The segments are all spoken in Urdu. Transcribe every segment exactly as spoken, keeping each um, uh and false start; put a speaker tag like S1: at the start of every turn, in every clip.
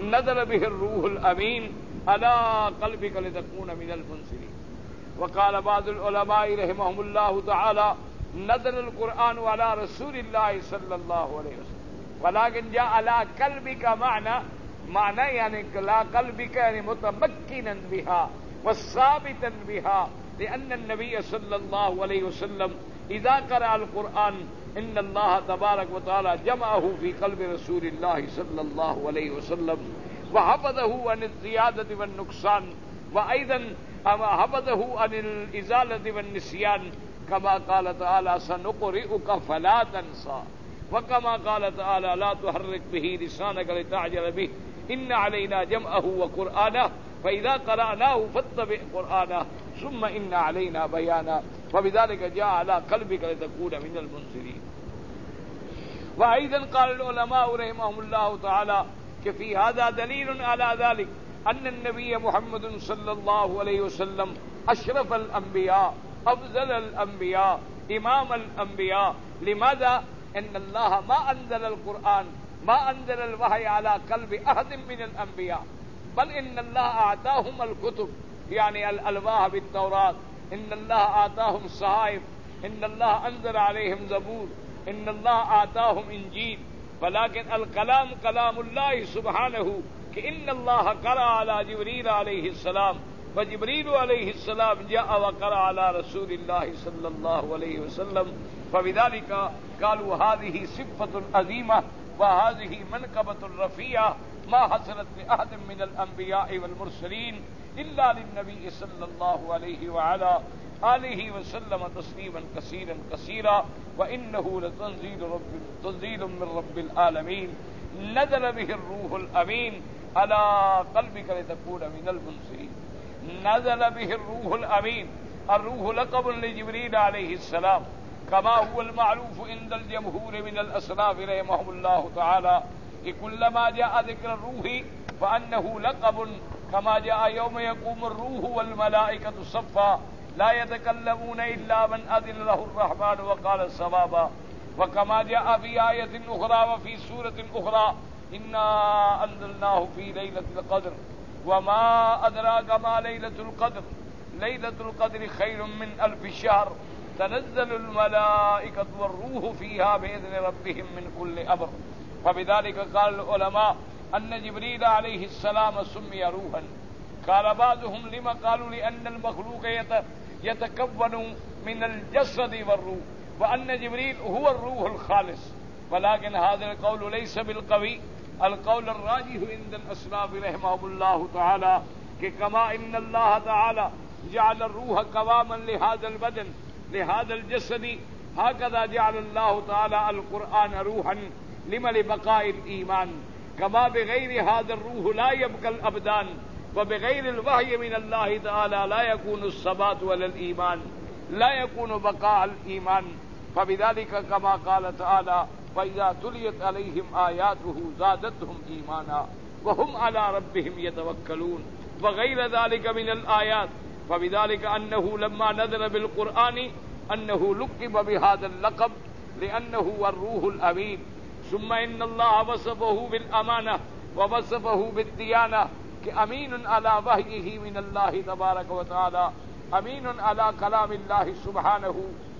S1: نزل به الروح الأمين على قلبك لتكون من المنذرين. وقال بعض العلماء رحمهم الله تعالى نزل القرآن على رسول الله صلى الله عليه وسلم ولكن جاء على قلبك معنى معنى يعني على قلبك يعني متمكنا بها وثابتا بها، لأن النبي صلى الله عليه وسلم إذا قرأ القرآن إن الله تبارك وتعالى جمعه في قلب رسول الله صلى الله عليه وسلم وحفظه عن الزيادة والنقصان، وأيضا حفظه عن الإزالة والنسيان، كما قال تعالى سنقرئك فلا تنسى، وكما قال تعالى لا تحرك به لسانك لتعجل به إن علينا جمعه وقرآنه فإذا قرأناه فاتبع قرآنه ثم إن علينا بيانه، فبذلك جاء على قلبك لتكون من المنذرين. وأيضا قال العلماء رحمهم الله تعالى کہ في هذا دليل على ذلك أن النبي محمد صلى الله عليه وسلم أشرف الأنبياء أفضل الأنبياء إمام الأنبياء. لماذا؟ إن الله ما أنزل القرآن ما أنزل الوحي على قلب أحد من الأنبياء، بل إن الله أعطاهم الكتب يعني الألواح بالتوراة، إن الله أعطاهم الصحائف، إن الله أنزل عليهم زبور، إن الله أعطاهم إنجيل، ولكن الكلام كلام الله سبحانه كإن الله قرأ على جبريل عليه السلام، وجبريل عليه السلام جاء وقرأ على رسول الله صلى الله عليه وسلم، فبذلك قالوا هذه صفة عظيمة وهذه منقبة رفيعة ما حصلت لأحد من الأنبياء والمرسلين إلا للنبي صلى الله عليه وعلى آله وسلم تسليما كثيرا كثيرا. وإنه لتنزيل رب تنزيل من رب العالمين نزل به الروح الأمين على قلبك لتكون من المنذرين. نزل به الروح الأمين، الروح لقب لجبريل عليه السلام كما هو المعروف عند الجمهور من الأسلاف رحمهم الله تعالى، كلما جاء ذكر الروح فأنه لقب، كما جاء يوم يقوم الروح والملائكة صفا لا يتكلمون إلا من أذن له الرحمن وقال صوابا، وكما جاء في آية أخرى وفي سورة أخرى إنا أنزلناه في ليلة القدر وما أدراك ما ليلة القدر ليلة القدر خير من ألف شهر تنزل الملائكة والروح فيها بإذن ربهم من كل أمر. فبذلك قال العلماء أن جبريل عليه السلام سمي روحا. قال بعضهم لما؟ قالوا لأن المخلوق يتكون من الجسد والروح، وأن جبريل هو الروح الخالص، ولكن هذا القول ليس بالقوي. القول الراجح عند الأسلاف رحمهم الله تعالى كما إن الله تعالى جعل الروح قواما لهذا البدن لهذا الجسد، هكذا جعل الله تعالى القرآن روحا لما لبقاء الإيمان، كما بغير هذا الروح لا يبقى الأبدان، وبغير الوحي من الله تعالى لا يكون الثبات ولا الإيمان، لا يكون بقاء الإيمان. فبذلك كما قال تعالى فإذا تليت عليهم آياته زادتهم إيمانا وهم على ربهم يتوكلون، وغير ذلك من الآيات. فبذلك أنه لما نزل بالقرآن أنه لقب بهذا اللقب لأنه هو الروح الأمين. ثم إن الله وصفه بالأمانة ووصفه بالديانة كأمين على وحيه من الله تبارك وتعالى، أمين على كلام الله سبحانه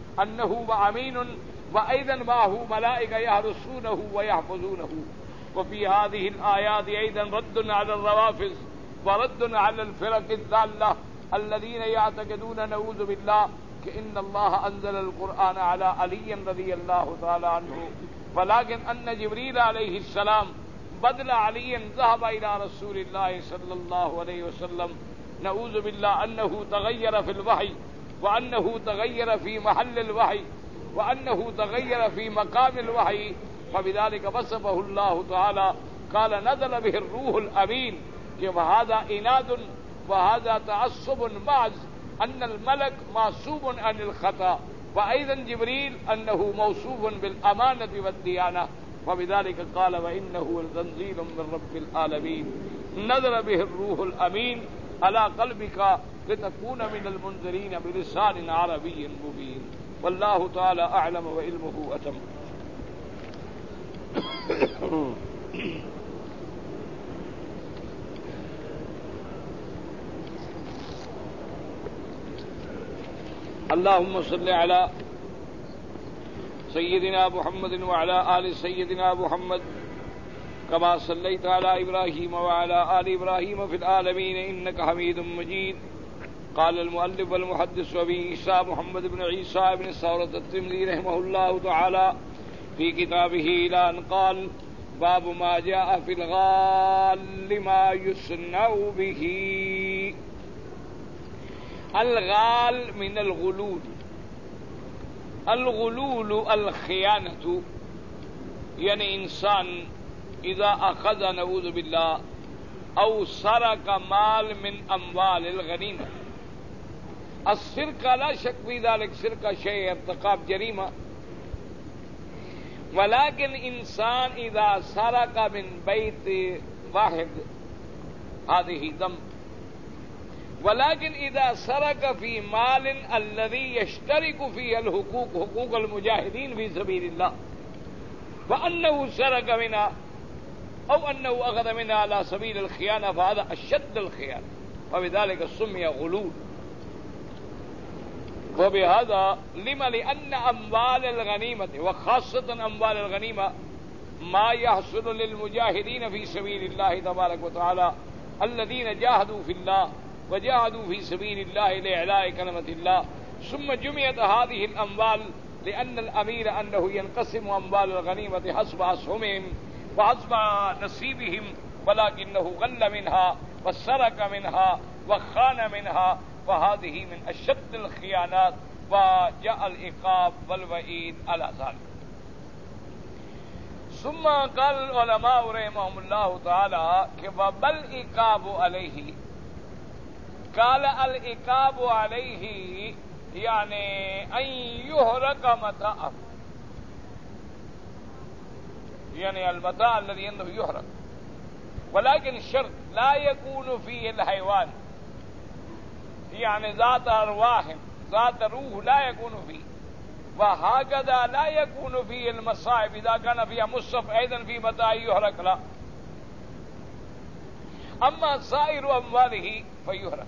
S1: أنه وأمين، وأيضا معه ملائكة يحرسونه ويحفظونه. وفي هذه الآيات أيضا رد على الروافض ورد على الفرق الضالة الذين يعتقدون نعوذ بالله كأن الله أنزل القرآن على علي رضي الله تعالى عنه، ولكن أن جبريل عليه السلام بدل علي ذهب إلى رسول الله صلى الله عليه وسلم، نعوذ بالله أنه تغير في الوحي، وأنه تغير في محل الوحي، وأنه تغير في مقام الوحي. فبذلك وصفه الله تعالى قال نزل به الروح الأمين، وهذا إناد وهذا تعصب معز أن الملك معصوب عن الخطأ، وأيضا جبريل أنه موصوف بالأمانة والديانة. وبذلك قال وإنه لتنزيل من رب العالمين نزل به الروح الأمين على قلبك لتكون من المنذرين بلسان عربي مبين. والله تعالى أعلم وعلمه أتم. اللهم صل على سيدنا محمد وعلى آل سيدنا محمد كما صليت على إبراهيم وعلى آل إبراهيم في العالمين إنك حميد مجيد. قال المؤلف والمحدث أبي عيسى محمد بن عيسى بن ثورة الترمذي رحمه الله تعالى في كتابه إلى أن قال: باب ما جاء في الغال ما يصنع به. الغال من الغلول. الغلول الخیانة، یعنی انسان اذا اخذ نعوذ باللہ او سرق مال من اموال الغنیمہ. السرقہ لا شک فی ذلک، سرقہ شیء ارتکاب جریمہ، ولكن انسان اذا سرق من بیت واحد هذه ذنب، ولكن اذا سرق في مال الذي يشترك فيه الحقوق، حقوق المجاهدين في سبيل الله، وانه سرق منها او انه اخذ منها على سبيل الخيانه فهذا اشد الخيانه، وبذلك سمي غلول. وبهذا لما لان اموال الغنيمه وخاصه اموال الغنيمه ما يحصل للمجاهدين في سبيل الله تبارك وتعالى الذين جاهدوا في الله وجاهدوا في سبيل الله لإعلاء كلمة الله. ثم جمعت هذه الأموال لأن الأمير أنه ينقسم أموال الغنيمة حسب أسهمهم وحسب نصيبهم، ولكنه غل منها وسرق منها وخان منها، وهذه من أشد الخيانات، وجاء العقاب والوعيد على ذلك. ثم قال العلماء رحمهم الله تعالى وبل عقاب عليه. قال العقاب عليه يعني أن يهرق متاعه، يعني المتاع الذي عنده يهرق، ولكن الشرط لا يكون فيه الحيوان، يعني ذات أرواح ذات روح لا يكون فيه، وهكذا لا يكون فيه المصائب إذا كان فيها مصحف أيضا في متاع يهرق لا. أما سائر أمواله فيهرق.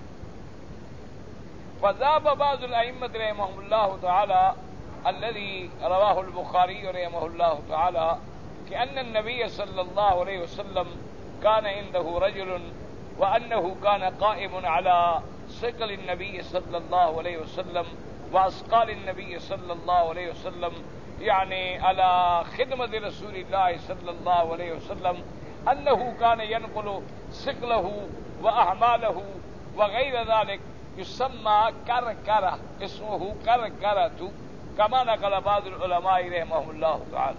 S1: فذهب بعض الأئمة رحمهم الله تعالى الذي رواه البخاري رحمه الله تعالى كأن النبي صلى الله عليه وسلم كان عنده رجل وأنه كان قائم على ثقل النبي صلى الله عليه وسلم وأثقال النبي صلى الله عليه وسلم، يعني على خدمة رسول الله صلى الله عليه وسلم، أنه كان ينقل ثقله وأعماله وغير ذلك، يسمى كركرة، اسمه كركرة، كما نقل بعض العلماء رحمهم الله تعالى.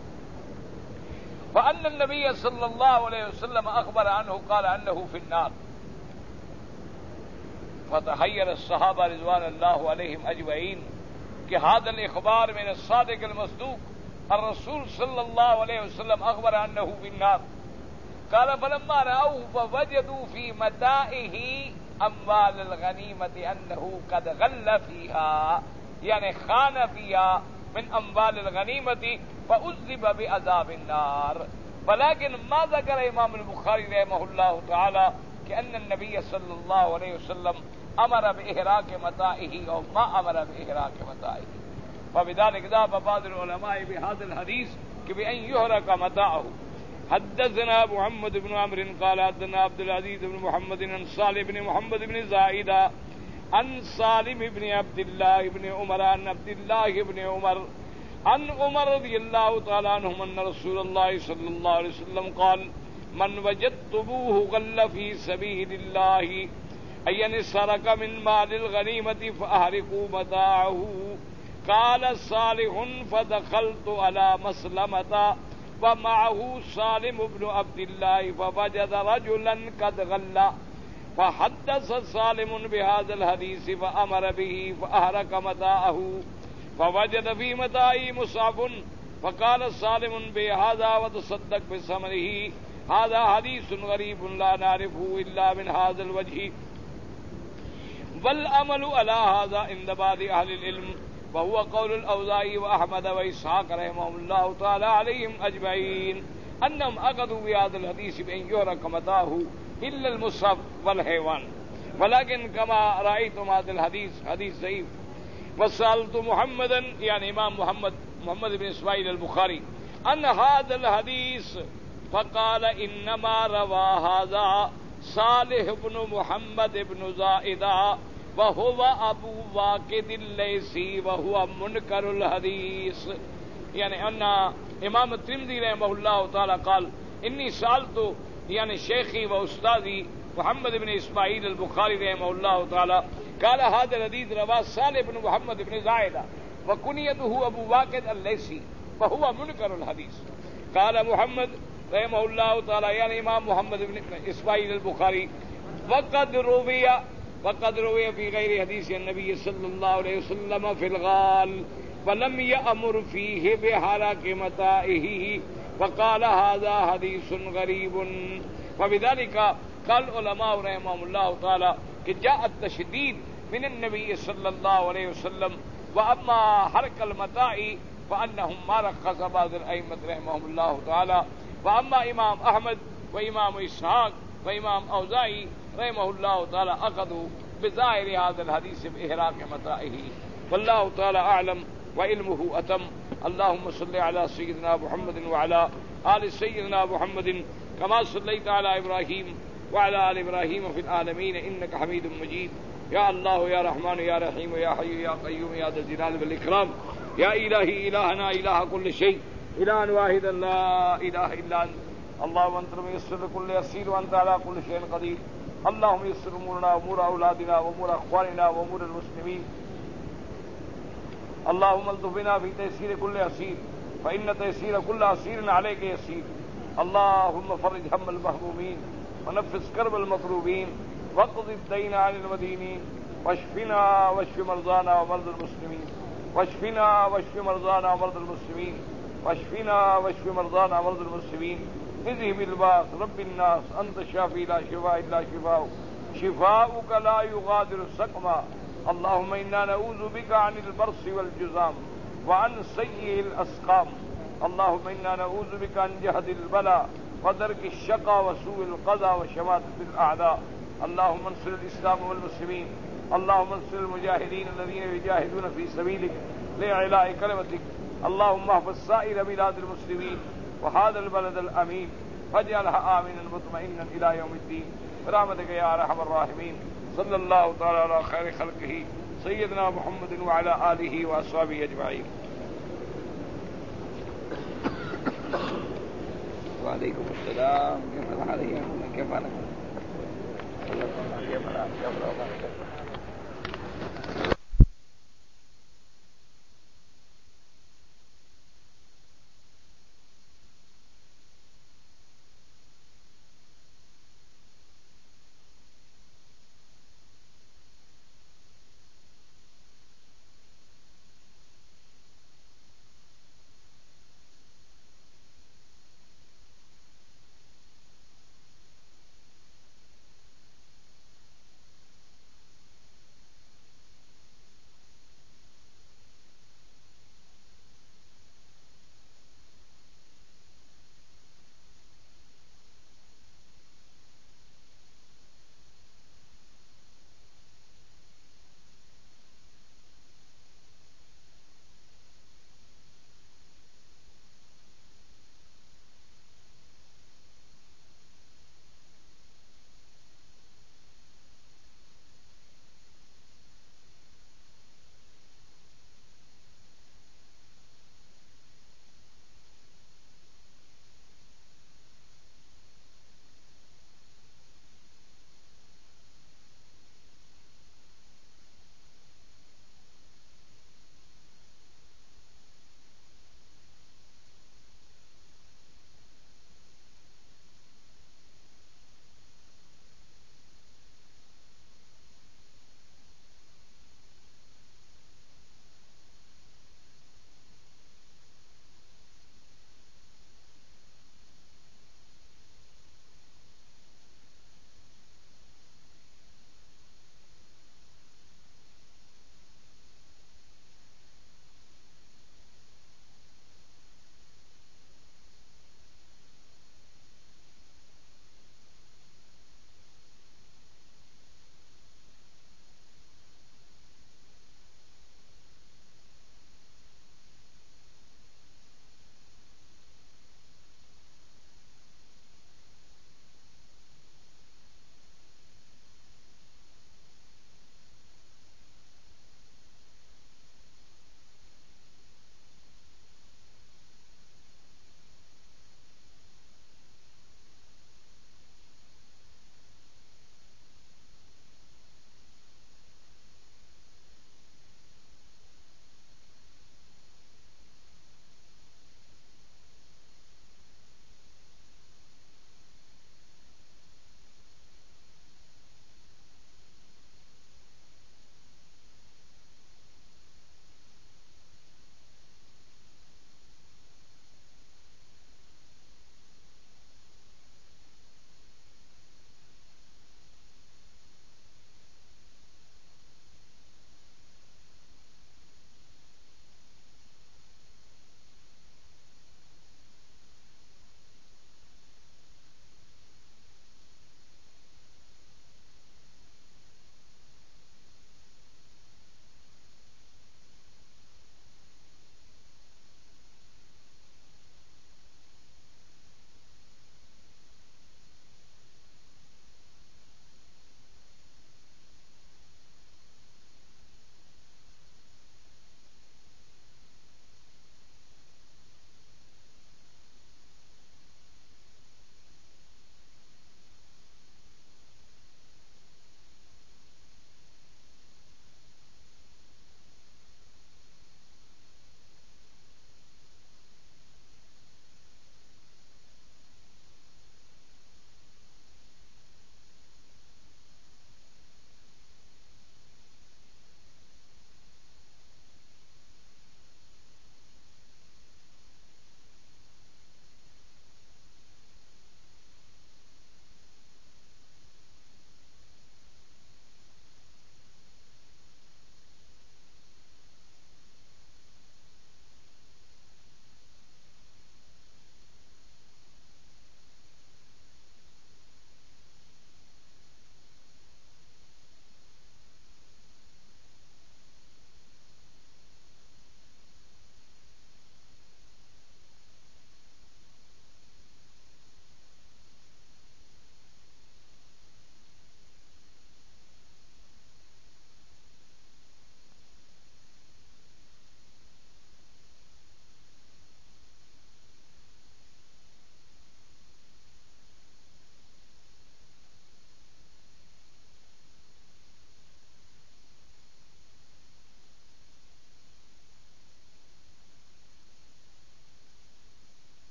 S1: فأن النبي صلى الله عليه وسلم أخبر عنه قال أنه في النار، فتحير الصحابة رضوان الله عليهم أجمعين کہ هذا الإخبار من الصادق المصدوق، الرسول صلى الله عليه وسلم أخبر أنه في النار. قال فلما رأوه فوجدوا في متاعه أموال الغنيمة أنه قد غل فيها، يعني خان فيها من أموال الغنيمة، فأذب بعذاب النار. ولكن ما ذكر إمام البخاري رحمه الله تعالى كأن النبي صلى الله عليه وسلم أمر بإحراق متاعه أو ما أمر بإحراق متاعه. فبذلك ذهب بعض العلماء بهذا الحديث بأن يحرق متاعه. حدثنا محمد بن عمرو قال حدثنا عبد العزيز بن محمد عن صالح بن محمد بن زائدة عن سالم بن عبد الله بن عمر عن عبد الله بن عمر عن عمر رضي الله تعالى عنهم أن رسول الله صلى الله عليه وسلم قال: من وجدتموه غل في سبيل الله أي سرق من مال الغنيمة فأحرقوا متاعه. قال صالح فدخلت على مسلمة ومعه سالم بن عبد الله فوجد رجلا قد غل، فحدث سالم بهذا الحديث فأمر به فأحرق متاعه، فوجد في متاعه مصحف، فقال سالم بهذا وتصدق بثمنه. هذا حديث غريب لا نعرفه إلا من هذا الوجه، والعمل على هذا عند بعض أهل العلم، وهو قول الأوزاعي وأحمد وإسحاق رحمهم الله تعالى عليهم أجمعين، أنهم أخذوا بهذا الحديث بأن يحرق متاعه إلا المصحف والحيوان. ولكن كما رأيتم هذا الحديث حديث ضعيف. وسألت محمدا يعني امام محمد محمد بن اسماعیل البخاری ان هذا الحديث فقال انما روى هذا صالح بن محمد بن زائدة وهو ابو واقد الليثي وهو منكر الحديث. يعني ان امام الترمذي رحمه الله تعالى قال اني سألت يعني شيخي واستاذي محمد بن اسماعیل البخاری رحمه الله تعالى قال هذا الحديث رواه صالح بن محمد بن زائدة وكنيته ابو واقد الليثي وهو منكر الحديث. قال محمد رحمه الله تعالى يعني امام محمد بن اسماعیل البخاری وقد روي وقد روي في غير حديث النبي صلى الله عليه وسلم في الغال ولم يأمر فيه بحرق متائه وقال هذا حديث غريب. وبذلك قال العلماء رحمهم الله تعالى کہ جاء التشدید من النبي صلى الله عليه وسلم واما حرق المتاع فانهم ما رخص بعض الائمة رحمهم الله تعالى واما امام احمد وامام اسحاق وامام اوزاعی رحمه الله تعالى اخذوا بظاهر هذا الحديث باحراق متاعه والله تعالى اعلم وعلمه اتم. اللهم صل على سيدنا محمد وعلى آل سيدنا محمد كما صليت على ابراهيم وعلى آل ابراهيم في العالمين انك حميد مجيد. يا الله يا رحمن يا رحيم يا حي يا قيوم يا ذا الجلال والاكرام يا الهي الهنا اله كل شيء اله واحد لا اله الا انت. اللهم انت ميسر كل يسير وانت على كل شيء قدير. اللهم يسر امورنا وامور اولادنا وامور اخواننا وامور المسلمين. اللهم الطف بنا في تيسير كل عسير فان تيسير كل عسير عليك يسير. اللهم فرج هم المهمومين ونفس كرب المكروبين واقض الدين عن المدينين واشفنا واشف مرضانا ومرضى المسلمين واشفنا واشف مرضانا ومرضى المسلمين واشفنا واشف مرضانا ومرضى المسلمين. اذهب الباس رب الناس انت الشافي لا شفاء الا شفاؤك شفاؤك لا يغادر سقما. اللهم انا نعوذ بك عن البرص والجذام وعن سيء الاسقام. اللهم انا نعوذ بك عن جهد البلاء ودرك الشقى وسوء القضاء وشماتة الاعداء. اللهم انصر الاسلام والمسلمين. اللهم انصر المجاهدين الذين يجاهدون في سبيلك لإعلاء كلمتك. اللهم احفظ سائر بلاد المسلمين وهذا البلد الامين فاجعلها امنا مطمئنا الى يوم الدين برحمتك يا ارحم الراحمين. صلى الله تعالى على خير خلقه سيدنا محمد وعلى آله واصحابه اجمعين. وعليكم السلام. كيف حالك؟ كيف حالك؟